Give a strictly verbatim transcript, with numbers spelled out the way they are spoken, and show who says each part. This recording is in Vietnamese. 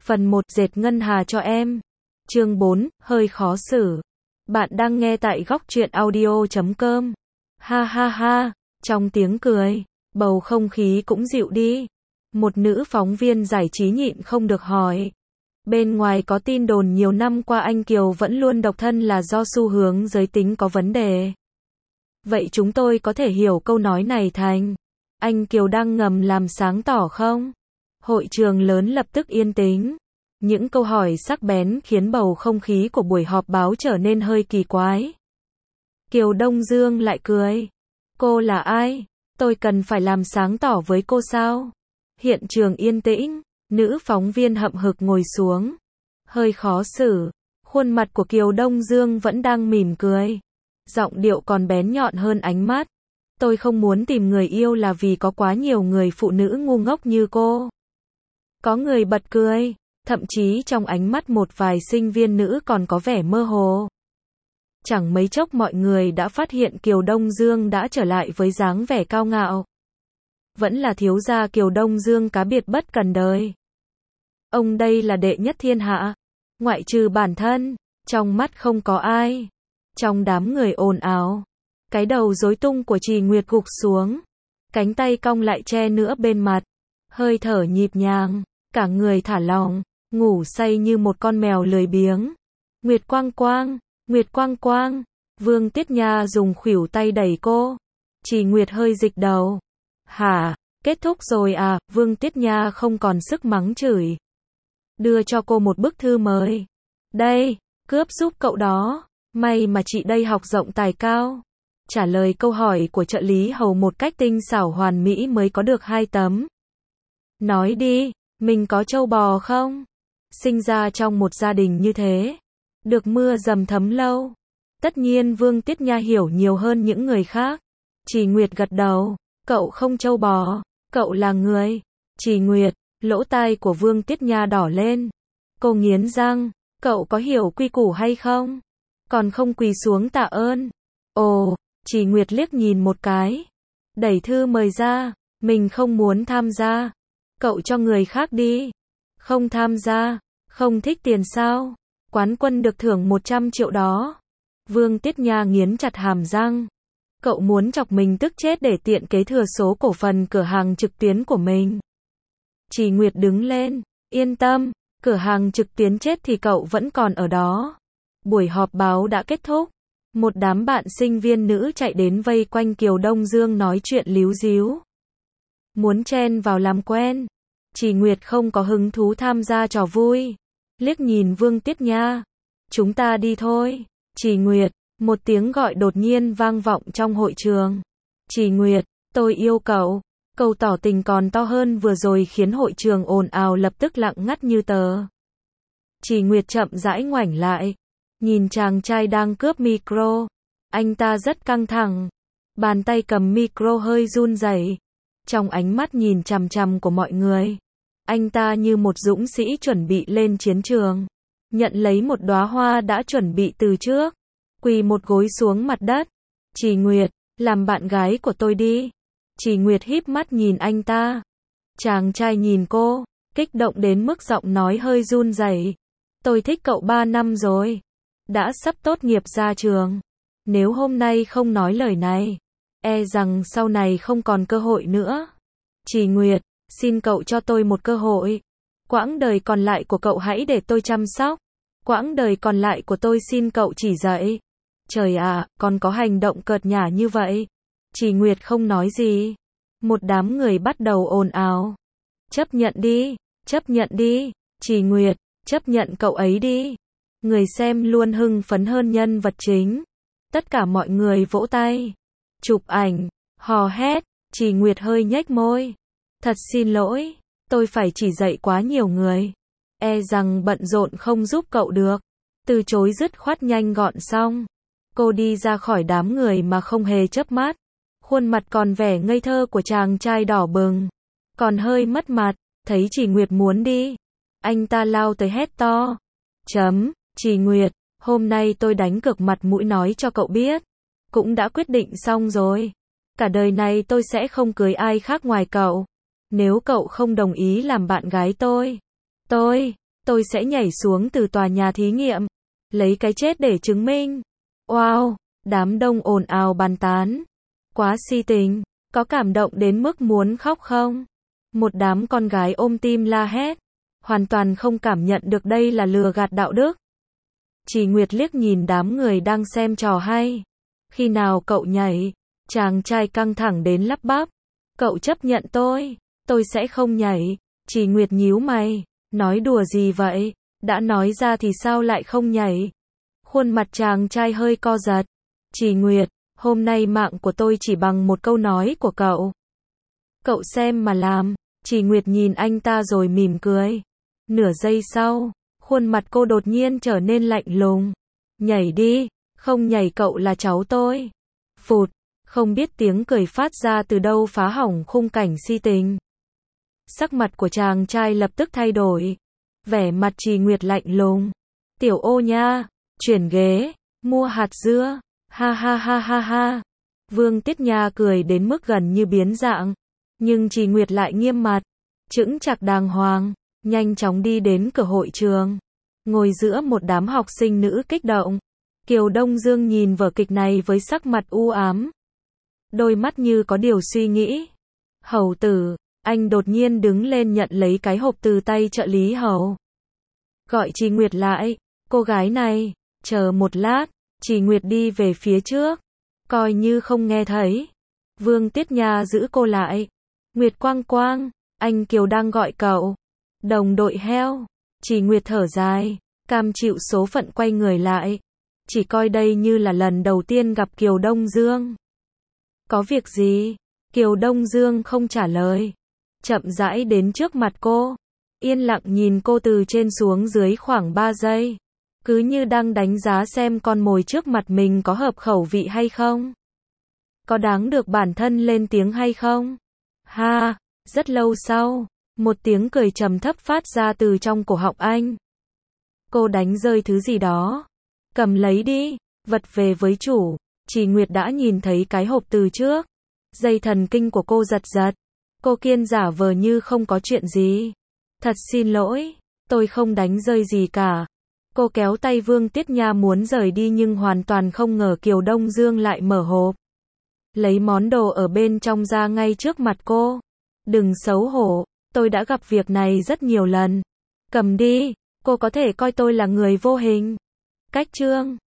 Speaker 1: Phần một, dệt ngân hà cho em. Chương bốn, hơi khó xử. Bạn đang nghe tại góc truyện audio chấm com. Ha ha ha, trong tiếng cười, bầu không khí cũng dịu đi. Một nữ phóng viên giải trí nhịn không được hỏi. Bên ngoài có tin đồn nhiều năm qua anh Kiều vẫn luôn độc thân là do xu hướng giới tính có vấn đề. Vậy chúng tôi có thể hiểu câu nói này thành anh Kiều đang ngầm làm sáng tỏ không? Hội trường lớn lập tức yên tĩnh. Những câu hỏi sắc bén khiến bầu không khí của buổi họp báo trở nên hơi kỳ quái. Kiều Đông Dương lại cười. Cô là ai? Tôi cần phải làm sáng tỏ với cô sao? Hiện trường yên tĩnh, nữ phóng viên hậm hực ngồi xuống. Hơi khó xử, khuôn mặt của Kiều Đông Dương vẫn đang mỉm cười. Giọng điệu còn bén nhọn hơn ánh mắt. Tôi không muốn tìm người yêu là vì có quá nhiều người phụ nữ ngu ngốc như cô. Có người bật cười, thậm chí trong ánh mắt một vài sinh viên nữ còn có vẻ mơ hồ. Chẳng mấy chốc mọi người đã phát hiện Kiều Đông Dương đã trở lại với dáng vẻ cao ngạo. Vẫn là thiếu gia Kiều Đông Dương cá biệt bất cần đời. Ông đây là đệ nhất thiên hạ, ngoại trừ bản thân, trong mắt không có ai. Trong đám người ồn ào, cái đầu rối tung của Trì Nguyệt gục xuống, cánh tay cong lại che nửa bên mặt, hơi thở nhịp nhàng, cả người thả lỏng, ngủ say như một con mèo lười biếng. Nguyệt Quang Quang, Nguyệt Quang Quang, Vương Tiết Nha dùng khuỷu tay đẩy cô. Trì Nguyệt hơi dịch đầu. Hả, kết thúc rồi à? Vương Tiết Nha không còn sức mắng chửi. Đưa cho cô một bức thư mời. Đây, cướp giúp cậu đó. May mà chị đây học rộng tài cao. Trả lời câu hỏi của trợ lý hầu một cách tinh xảo hoàn mỹ mới có được hai tấm. Nói đi, mình có trâu bò không? Sinh ra trong một gia đình như thế, được mưa dầm thấm lâu. Tất nhiên Vương Tiết Nha hiểu nhiều hơn những người khác. Trì Nguyệt gật đầu. Cậu không trâu bò, cậu là người. Trì Nguyệt, lỗ tai của Vương Tiết Nha đỏ lên. Cô nghiến răng, cậu có hiểu quy củ hay không? Còn không quỳ xuống tạ ơn. Ồ, Trì Nguyệt liếc nhìn một cái. Đẩy thư mời ra, mình không muốn tham gia. Cậu cho người khác đi. Không tham gia, không thích tiền sao? Quán quân được thưởng một trăm triệu đó. Vương Tiết Nha nghiến chặt hàm răng. Cậu muốn chọc mình tức chết để tiện kế thừa số cổ phần cửa hàng trực tuyến của mình. Trì Nguyệt đứng lên. Yên tâm, cửa hàng trực tuyến chết thì cậu vẫn còn ở đó. Buổi họp báo đã kết thúc. Một đám bạn sinh viên nữ chạy đến vây quanh Kiều Đông Dương nói chuyện líu díu. Muốn chen vào làm quen. Trì Nguyệt không có hứng thú tham gia trò vui. Liếc nhìn Vương Tiết Nha. Chúng ta đi thôi. Trì Nguyệt, một tiếng gọi đột nhiên vang vọng trong hội trường. Trì Nguyệt, tôi yêu cậu. Câu tỏ tình còn to hơn vừa rồi khiến hội trường ồn ào lập tức lặng ngắt như tờ. Trì Nguyệt chậm rãi ngoảnh lại. Nhìn chàng trai đang cướp micro. Anh ta rất căng thẳng. Bàn tay cầm micro hơi run rẩy. Trong ánh mắt nhìn chằm chằm của mọi người, anh ta như một dũng sĩ chuẩn bị lên chiến trường. Nhận lấy một đóa hoa đã chuẩn bị từ trước. Quỳ một gối xuống mặt đất. Trì Nguyệt, làm bạn gái của tôi đi. Trì Nguyệt híp mắt nhìn anh ta. Chàng trai nhìn cô, kích động đến mức giọng nói hơi run rẩy. Tôi thích cậu ba năm rồi. Đã sắp tốt nghiệp ra trường. Nếu hôm nay không nói lời này, e rằng sau này không còn cơ hội nữa. Trì Nguyệt, xin cậu cho tôi một cơ hội. Quãng đời còn lại của cậu hãy để tôi chăm sóc. Quãng đời còn lại của tôi xin cậu chỉ dạy. Trời ạ, còn có hành động cợt nhả như vậy. Trì Nguyệt không nói gì. Một đám người bắt đầu ồn ào. Chấp nhận đi, chấp nhận đi. Trì Nguyệt, chấp nhận cậu ấy đi. Người xem luôn hưng phấn hơn nhân vật chính. Tất cả mọi người vỗ tay, chụp ảnh, hò hét. Trì Nguyệt hơi nhếch môi. Thật xin lỗi, tôi phải chỉ dạy quá nhiều người. E rằng bận rộn không giúp cậu được. Từ chối dứt khoát nhanh gọn xong. Cô đi ra khỏi đám người mà không hề chớp mắt. Khuôn mặt còn vẻ ngây thơ của chàng trai đỏ bừng. Còn hơi mất mặt, thấy Trì Nguyệt muốn đi. Anh ta lao tới hét to. Chấm, Trì Nguyệt, hôm nay tôi đánh cược mặt mũi nói cho cậu biết. Cũng đã quyết định xong rồi. Cả đời này tôi sẽ không cưới ai khác ngoài cậu. Nếu cậu không đồng ý làm bạn gái tôi, tôi, tôi sẽ nhảy xuống từ tòa nhà thí nghiệm, lấy cái chết để chứng minh. Wow, đám đông ồn ào bàn tán. Quá si tình, có cảm động đến mức muốn khóc không? Một đám con gái ôm tim la hét, hoàn toàn không cảm nhận được đây là lừa gạt đạo đức. Chỉ Nguyệt liếc nhìn đám người đang xem trò hay. Khi nào cậu nhảy? Chàng trai căng thẳng đến lắp bắp. Cậu chấp nhận tôi, tôi sẽ không nhảy. Chỉ Nguyệt nhíu mày, nói đùa gì vậy? Đã nói ra thì sao lại không nhảy? Khuôn mặt chàng trai hơi co giật. Chỉ Nguyệt, hôm nay mạng của tôi chỉ bằng một câu nói của cậu. Cậu xem mà làm. Chỉ Nguyệt nhìn anh ta rồi mỉm cười. Nửa giây sau, khuôn mặt cô đột nhiên trở nên lạnh lùng. Nhảy đi, không nhảy cậu là cháu tôi. Phụt, không biết tiếng cười phát ra từ đâu phá hỏng khung cảnh si tình. Sắc mặt của chàng trai lập tức thay đổi. Vẻ mặt Chỉ Nguyệt lạnh lùng. Tiểu ô nha, chuyển ghế, mua hạt dưa, ha ha ha ha ha. Vương Tiết Nha cười đến mức gần như biến dạng. Nhưng Chỉ Nguyệt lại nghiêm mặt, chững chạc đàng hoàng, nhanh chóng đi đến cửa hội trường. Ngồi giữa một đám học sinh nữ kích động. Kiều Đông Dương nhìn vở kịch này với sắc mặt u ám. Đôi mắt như có điều suy nghĩ. Hầu tử, anh đột nhiên đứng lên nhận lấy cái hộp từ tay trợ lý hầu. Gọi Chỉ Nguyệt lại, cô gái này, chờ một lát, Chỉ Nguyệt đi về phía trước, coi như không nghe thấy. Vương Tiết Nha giữ cô lại. Nguyệt Quang Quang, anh Kiều đang gọi cậu. Đồng đội heo. Chỉ Nguyệt thở dài, cam chịu số phận quay người lại. Chỉ coi đây như là lần đầu tiên gặp Kiều Đông Dương. Có việc gì? Kiều Đông Dương không trả lời. Chậm rãi đến trước mặt cô. Yên lặng nhìn cô từ trên xuống dưới khoảng ba giây. Cứ như đang đánh giá xem con mồi trước mặt mình có hợp khẩu vị hay không. Có đáng được bản thân lên tiếng hay không? Ha, rất lâu sau, một tiếng cười trầm thấp phát ra từ trong cổ họng anh. Cô đánh rơi thứ gì đó. Cầm lấy đi, vật về với chủ. Chỉ Nguyệt đã nhìn thấy cái hộp từ trước. Dây thần kinh của cô giật giật. Cô kiên giả vờ như không có chuyện gì. Thật xin lỗi, tôi không đánh rơi gì cả. Cô kéo tay Vương Tiết Nha muốn rời đi nhưng hoàn toàn không ngờ Kiều Đông Dương lại mở hộp. Lấy món đồ ở bên trong ra ngay trước mặt cô. Đừng xấu hổ, tôi đã gặp việc này rất nhiều lần. Cầm đi, cô có thể coi tôi là người vô hình. Cách chương